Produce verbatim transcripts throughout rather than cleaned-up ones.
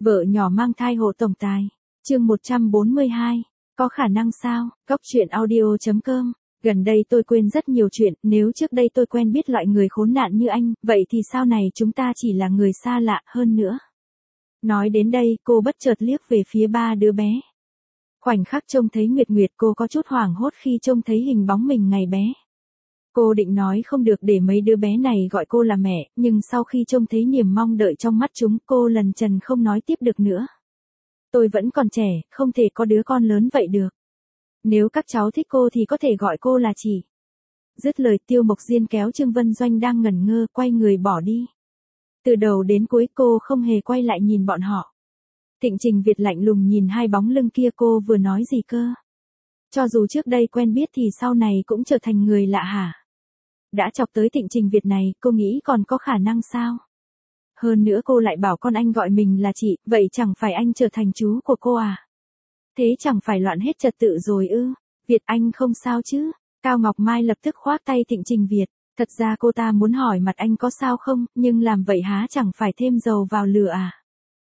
Vợ nhỏ mang thai hộ tổng tài. Chương một trăm bốn mươi hai. Có khả năng sao? Góc truyện audio chấm com. Gần đây tôi quên rất nhiều chuyện, nếu trước đây tôi quen biết loại người khốn nạn như anh, vậy thì sau này chúng ta chỉ là người xa lạ hơn nữa. Nói đến đây, cô bất chợt liếc về phía ba đứa bé. Khoảnh khắc trông thấy Nguyệt Nguyệt, cô có chút hoảng hốt khi trông thấy hình bóng mình ngày bé. Cô định nói không được để mấy đứa bé này gọi cô là mẹ, nhưng sau khi trông thấy niềm mong đợi trong mắt chúng, cô lần trần không nói tiếp được nữa. Tôi vẫn còn trẻ, không thể có đứa con lớn vậy được. Nếu các cháu thích cô thì có thể gọi cô là chị. Dứt lời, Tiêu Mộc Diên kéo Trương Vân Doanh đang ngẩn ngơ, quay người bỏ đi. Từ đầu đến cuối cô không hề quay lại nhìn bọn họ. Thịnh Trình Việt lạnh lùng nhìn hai bóng lưng kia, cô vừa nói gì cơ? Cho dù trước đây quen biết thì sau này cũng trở thành người lạ hả? Đã chọc tới Thịnh Trình Việt này, cô nghĩ còn có khả năng sao? Hơn nữa cô lại bảo con anh gọi mình là chị, vậy chẳng phải anh trở thành chú của cô à? Thế chẳng phải loạn hết trật tự rồi ư? Việt anh không sao chứ? Cao Ngọc Mai lập tức khoác tay Thịnh Trình Việt. Thật ra cô ta muốn hỏi mặt anh có sao không, nhưng làm vậy há chẳng phải thêm dầu vào lửa à?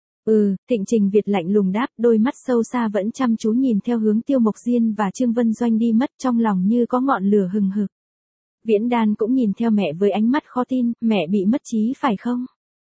Ừ, Thịnh Trình Việt lạnh lùng đáp, đôi mắt sâu xa vẫn chăm chú nhìn theo hướng Tiêu Mộc Diên và Trương Vân Doanh đi mất, trong lòng như có ngọn lửa hừng hực. Viễn Đan cũng nhìn theo mẹ với ánh mắt khó tin, mẹ bị mất trí phải không?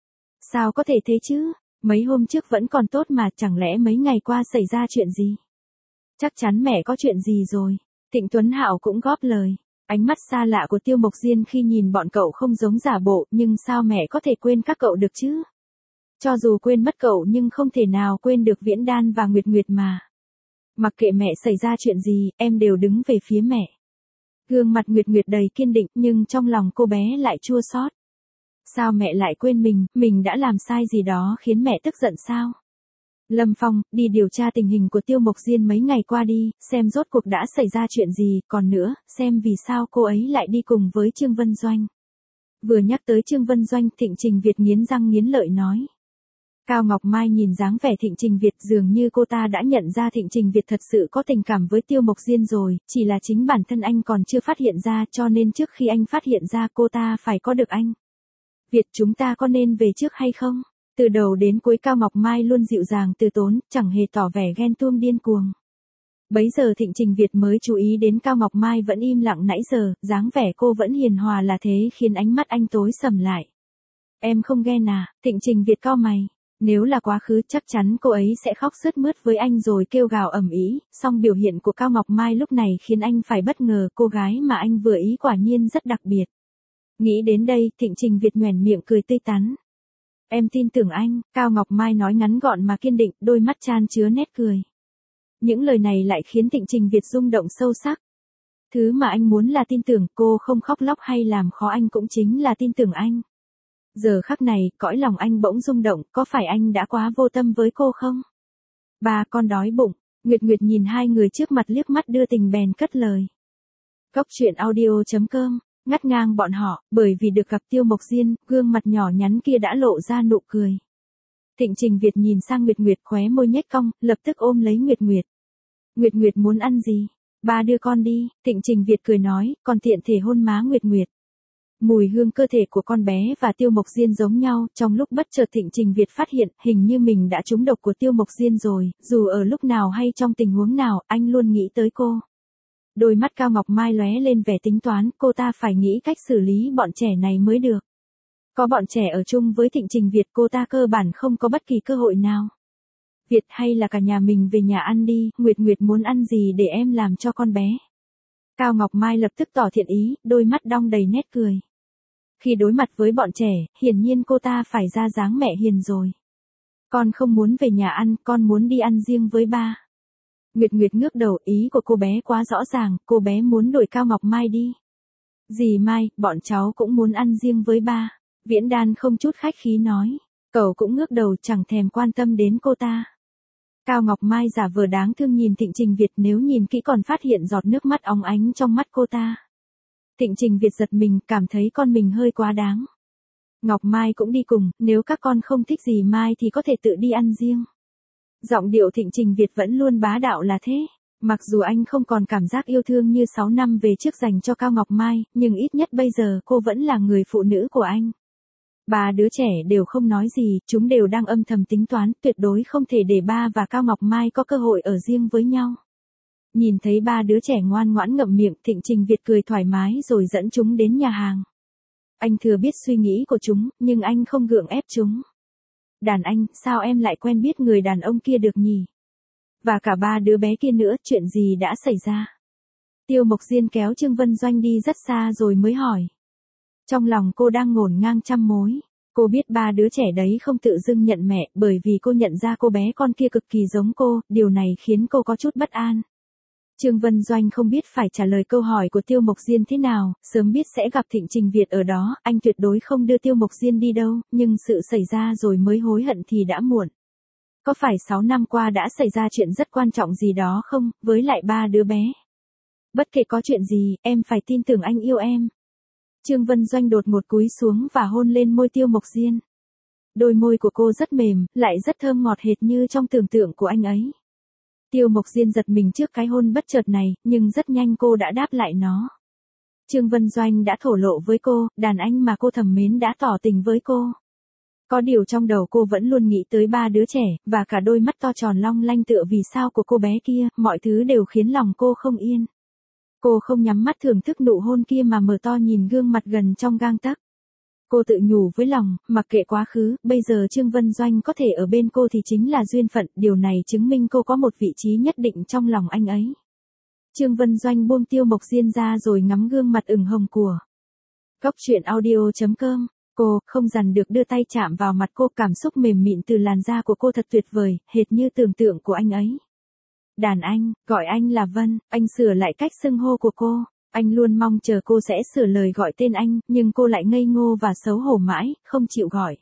Sao có thể thế chứ? Mấy hôm trước vẫn còn tốt mà, chẳng lẽ mấy ngày qua xảy ra chuyện gì? Chắc chắn mẹ có chuyện gì rồi. Thịnh Tuấn Hạo cũng góp lời. Ánh mắt xa lạ của Tiêu Mộc Diên khi nhìn bọn cậu không giống giả bộ, nhưng sao mẹ có thể quên các cậu được chứ? Cho dù quên mất cậu nhưng không thể nào quên được Viễn Đan và Nguyệt Nguyệt mà. Mặc kệ mẹ xảy ra chuyện gì, em đều đứng về phía mẹ. Gương mặt Nguyệt Nguyệt đầy kiên định, nhưng trong lòng cô bé lại chua xót. Sao mẹ lại quên mình, mình đã làm sai gì đó khiến mẹ tức giận sao? Lâm Phong, đi điều tra tình hình của Tiêu Mộc Diên mấy ngày qua đi, xem rốt cuộc đã xảy ra chuyện gì, còn nữa, xem vì sao cô ấy lại đi cùng với Trương Vân Doanh. Vừa nhắc tới Trương Vân Doanh, Thịnh Trình Việt nghiến răng nghiến lợi nói. Cao Ngọc Mai nhìn dáng vẻ Thịnh Trình Việt, dường như cô ta đã nhận ra Thịnh Trình Việt thật sự có tình cảm với Tiêu Mộc Diên rồi, chỉ là chính bản thân anh còn chưa phát hiện ra, cho nên trước khi anh phát hiện ra cô ta phải có được anh. Việt, chúng ta có nên về trước hay không? Từ đầu đến cuối Cao Ngọc Mai luôn dịu dàng từ tốn, chẳng hề tỏ vẻ ghen tuông điên cuồng. Bấy giờ Thịnh Trình Việt mới chú ý đến Cao Ngọc Mai vẫn im lặng nãy giờ, dáng vẻ cô vẫn hiền hòa là thế khiến ánh mắt anh tối sầm lại. Em không ghen à? Thịnh Trình Việt cau mày. Nếu là quá khứ chắc chắn cô ấy sẽ khóc sướt mướt với anh rồi kêu gào ầm ĩ, song biểu hiện của Cao Ngọc Mai lúc này khiến anh phải bất ngờ, cô gái mà anh vừa ý quả nhiên rất đặc biệt. Nghĩ đến đây, Thịnh Trình Việt nhoẻn miệng cười tươi tắn. Em tin tưởng anh, Cao Ngọc Mai nói ngắn gọn mà kiên định, đôi mắt chan chứa nét cười. Những lời này lại khiến Thịnh Trình Việt rung động sâu sắc. Thứ mà anh muốn là tin tưởng cô không khóc lóc hay làm khó anh, cũng chính là tin tưởng anh. Giờ khắc này, cõi lòng anh bỗng rung động, có phải anh đã quá vô tâm với cô không? Ba, con đói bụng. Nguyệt Nguyệt nhìn hai người trước mặt liếc mắt đưa tình bèn cất lời. Góc truyện audio chấm com. Ngắt ngang bọn họ, bởi vì được gặp Tiêu Mộc Diên, gương mặt nhỏ nhắn kia đã lộ ra nụ cười. Thịnh Trình Việt nhìn sang Nguyệt Nguyệt, khóe môi nhếch cong, lập tức ôm lấy Nguyệt Nguyệt. Nguyệt Nguyệt muốn ăn gì? Ba đưa con đi, Thịnh Trình Việt cười nói, còn tiện thể hôn má Nguyệt Nguyệt. Mùi hương cơ thể của con bé và Tiêu Mộc Diên giống nhau, trong lúc bất chợt Thịnh Trình Việt phát hiện, hình như mình đã trúng độc của Tiêu Mộc Diên rồi, dù ở lúc nào hay trong tình huống nào, anh luôn nghĩ tới cô. Đôi mắt Cao Ngọc Mai lóe lên vẻ tính toán, cô ta phải nghĩ cách xử lý bọn trẻ này mới được. Có bọn trẻ ở chung với Thịnh Trình Việt, cô ta cơ bản không có bất kỳ cơ hội nào. Việt, hay là cả nhà mình về nhà ăn đi, Nguyệt Nguyệt muốn ăn gì để em làm cho con bé. Cao Ngọc Mai lập tức tỏ thiện ý, đôi mắt đong đầy nét cười. Khi đối mặt với bọn trẻ, hiển nhiên cô ta phải ra dáng mẹ hiền rồi. Con không muốn về nhà ăn, con muốn đi ăn riêng với ba. Nguyệt Nguyệt ngước đầu, ý của cô bé quá rõ ràng, cô bé muốn đuổi Cao Ngọc Mai đi. Dì Mai, bọn cháu cũng muốn ăn riêng với ba. Viễn Đan không chút khách khí nói. Cậu cũng ngước đầu, chẳng thèm quan tâm đến cô ta. Cao Ngọc Mai giả vờ đáng thương nhìn Thịnh Trình Việt, nếu nhìn kỹ còn phát hiện giọt nước mắt óng ánh trong mắt cô ta. Thịnh Trình Việt giật mình, cảm thấy con mình hơi quá đáng. Ngọc Mai cũng đi cùng, nếu các con không thích dì Mai thì có thể tự đi ăn riêng. Giọng điệu Thịnh Trình Việt vẫn luôn bá đạo là thế. Mặc dù anh không còn cảm giác yêu thương như sáu năm về trước dành cho Cao Ngọc Mai, nhưng ít nhất bây giờ cô vẫn là người phụ nữ của anh. Ba đứa trẻ đều không nói gì, chúng đều đang âm thầm tính toán, tuyệt đối không thể để ba và Cao Ngọc Mai có cơ hội ở riêng với nhau. Nhìn thấy ba đứa trẻ ngoan ngoãn ngậm miệng, Thịnh Trình Việt cười thoải mái rồi dẫn chúng đến nhà hàng. Anh thừa biết suy nghĩ của chúng, nhưng anh không gượng ép chúng. Đàn anh, sao em lại quen biết người đàn ông kia được nhỉ? Và cả ba đứa bé kia nữa, chuyện gì đã xảy ra? Tiêu Mộc Diên kéo Trương Vân Doanh đi rất xa rồi mới hỏi. Trong lòng cô đang ngổn ngang trăm mối. Cô biết ba đứa trẻ đấy không tự dưng nhận mẹ, bởi vì cô nhận ra cô bé con kia cực kỳ giống cô, điều này khiến cô có chút bất an. Trương Vân Doanh không biết phải trả lời câu hỏi của Tiêu Mộc Diên thế nào, sớm biết sẽ gặp Thịnh Trình Việt ở đó, anh tuyệt đối không đưa Tiêu Mộc Diên đi đâu, nhưng sự xảy ra rồi mới hối hận thì đã muộn. Có phải sáu năm qua đã xảy ra chuyện rất quan trọng gì đó không, với lại ba đứa bé? Bất kể có chuyện gì, em phải tin tưởng anh yêu em. Trương Vân Doanh đột ngột cúi xuống và hôn lên môi Tiêu Mộc Diên. Đôi môi của cô rất mềm, lại rất thơm ngọt hệt như trong tưởng tượng của anh ấy. Tiêu Mộc Diên giật mình trước cái hôn bất chợt này, nhưng rất nhanh cô đã đáp lại nó. Trương Vân Doanh đã thổ lộ với cô, đàn anh mà cô thầm mến đã tỏ tình với cô. Có điều trong đầu cô vẫn luôn nghĩ tới ba đứa trẻ, và cả đôi mắt to tròn long lanh tựa vì sao của cô bé kia, mọi thứ đều khiến lòng cô không yên. Cô không nhắm mắt thưởng thức nụ hôn kia mà mở to nhìn gương mặt gần trong gang tấc. Cô tự nhủ với lòng, mặc kệ quá khứ, bây giờ Trương Vân Doanh có thể ở bên cô thì chính là duyên phận, điều này chứng minh cô có một vị trí nhất định trong lòng anh ấy. Trương Vân Doanh buông Tiêu Mộc Diên ra rồi ngắm gương mặt ửng hồng của. Góc truyện audio chấm com. Cô, không dằn được đưa tay chạm vào mặt cô, cảm xúc mềm mịn từ làn da của cô thật tuyệt vời, hệt như tưởng tượng của anh ấy. Đàn anh, gọi anh là Vân, anh sửa lại cách xưng hô của cô. Anh luôn mong chờ cô sẽ sửa lời gọi tên anh, nhưng cô lại ngây ngô và xấu hổ mãi, không chịu gọi.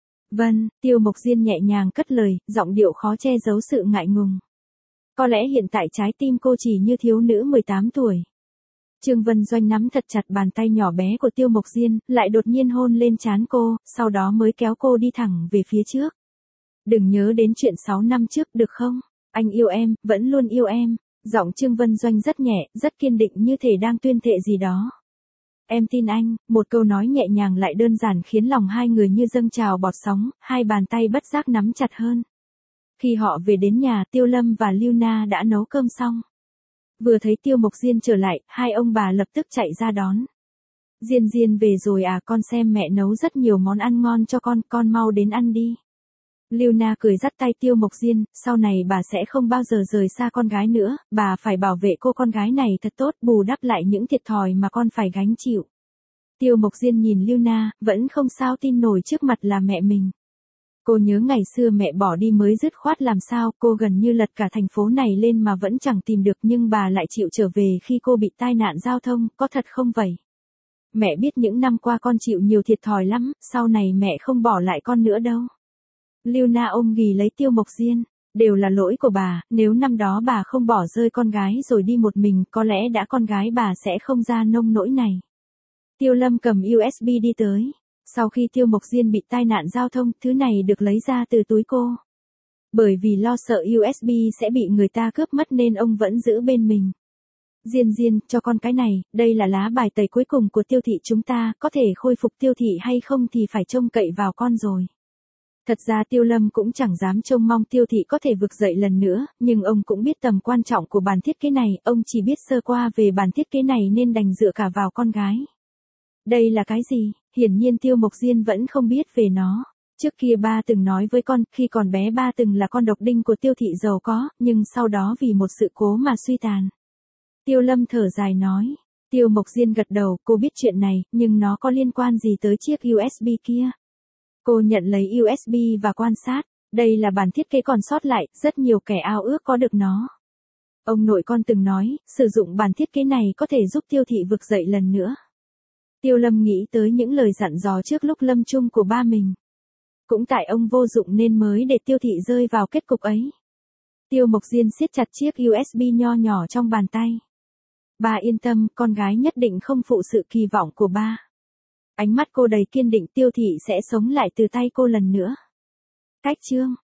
Vân, Tiêu Mộc Diên nhẹ nhàng cất lời, giọng điệu khó che giấu sự ngại ngùng. Có lẽ hiện tại trái tim cô chỉ như thiếu nữ mười tám tuổi. Trương Vân Doanh nắm thật chặt bàn tay nhỏ bé của Tiêu Mộc Diên, lại đột nhiên hôn lên trán cô, sau đó mới kéo cô đi thẳng về phía trước. Đừng nhớ đến chuyện sáu năm trước được không? Anh yêu em, vẫn luôn yêu em. Giọng Trương Vân Doanh rất nhẹ, rất kiên định như thể đang tuyên thệ gì đó. Em tin anh, một câu nói nhẹ nhàng lại đơn giản khiến lòng hai người như dâng trào bọt sóng, hai bàn tay bất giác nắm chặt hơn. Khi họ về đến nhà, Tiêu Lâm và Lưu Na đã nấu cơm xong. Vừa thấy Tiêu Mộc Diên trở lại, hai ông bà lập tức chạy ra đón. Diên Diên về rồi à, con xem mẹ nấu rất nhiều món ăn ngon cho con, con mau đến ăn đi. Lưu Na cười dắt tay Tiêu Mộc Diên, sau này bà sẽ không bao giờ rời xa con gái nữa, bà phải bảo vệ cô con gái này thật tốt, bù đắp lại những thiệt thòi mà con phải gánh chịu. Tiêu Mộc Diên nhìn Lưu Na, vẫn không sao tin nổi trước mặt là mẹ mình. Cô nhớ ngày xưa mẹ bỏ đi mới dứt khoát làm sao, cô gần như lật cả thành phố này lên mà vẫn chẳng tìm được, nhưng bà lại chịu trở về khi cô bị tai nạn giao thông, có thật không vậy? Mẹ biết những năm qua con chịu nhiều thiệt thòi lắm, sau này mẹ không bỏ lại con nữa đâu. Lưu Na ôm ghì lấy Tiêu Mộc Diên, đều là lỗi của bà, nếu năm đó bà không bỏ rơi con gái rồi đi một mình, có lẽ đã con gái bà sẽ không ra nông nỗi này. Tiêu Lâm cầm u ét bê đi tới. Sau khi Tiêu Mộc Diên bị tai nạn giao thông, thứ này được lấy ra từ túi cô. Bởi vì lo sợ u ét bê sẽ bị người ta cướp mất nên ông vẫn giữ bên mình. Diên Diên, cho con cái này, đây là lá bài tẩy cuối cùng của Tiêu thị chúng ta, có thể khôi phục Tiêu thị hay không thì phải trông cậy vào con rồi. Thật ra Tiêu Lâm cũng chẳng dám trông mong Tiêu thị có thể vực dậy lần nữa, nhưng ông cũng biết tầm quan trọng của bản thiết kế này, ông chỉ biết sơ qua về bản thiết kế này nên đành dựa cả vào con gái. Đây là cái gì? Hiển nhiên Tiêu Mộc Diên vẫn không biết về nó. Trước kia ba từng nói với con, khi còn bé ba từng là con độc đinh của Tiêu thị giàu có, nhưng sau đó vì một sự cố mà suy tàn. Tiêu Lâm thở dài nói. Tiêu Mộc Diên gật đầu, cô biết chuyện này, nhưng nó có liên quan gì tới chiếc u ét bê kia? Cô nhận lấy u ét bê và quan sát. Đây là bản thiết kế còn sót lại, rất nhiều kẻ ao ước có được nó. Ông nội con từng nói, sử dụng bản thiết kế này có thể giúp Tiêu thị vực dậy lần nữa. Tiêu Lâm nghĩ tới những lời dặn dò trước lúc lâm chung của ba mình. Cũng tại ông vô dụng nên mới để Tiêu thị rơi vào kết cục ấy. Tiêu Mộc Diên siết chặt chiếc u ét bê nho nhỏ trong bàn tay. Ba yên tâm, con gái nhất định không phụ sự kỳ vọng của ba. Ánh mắt cô đầy kiên định, Tiêu thị sẽ sống lại từ tay cô lần nữa. Cách chương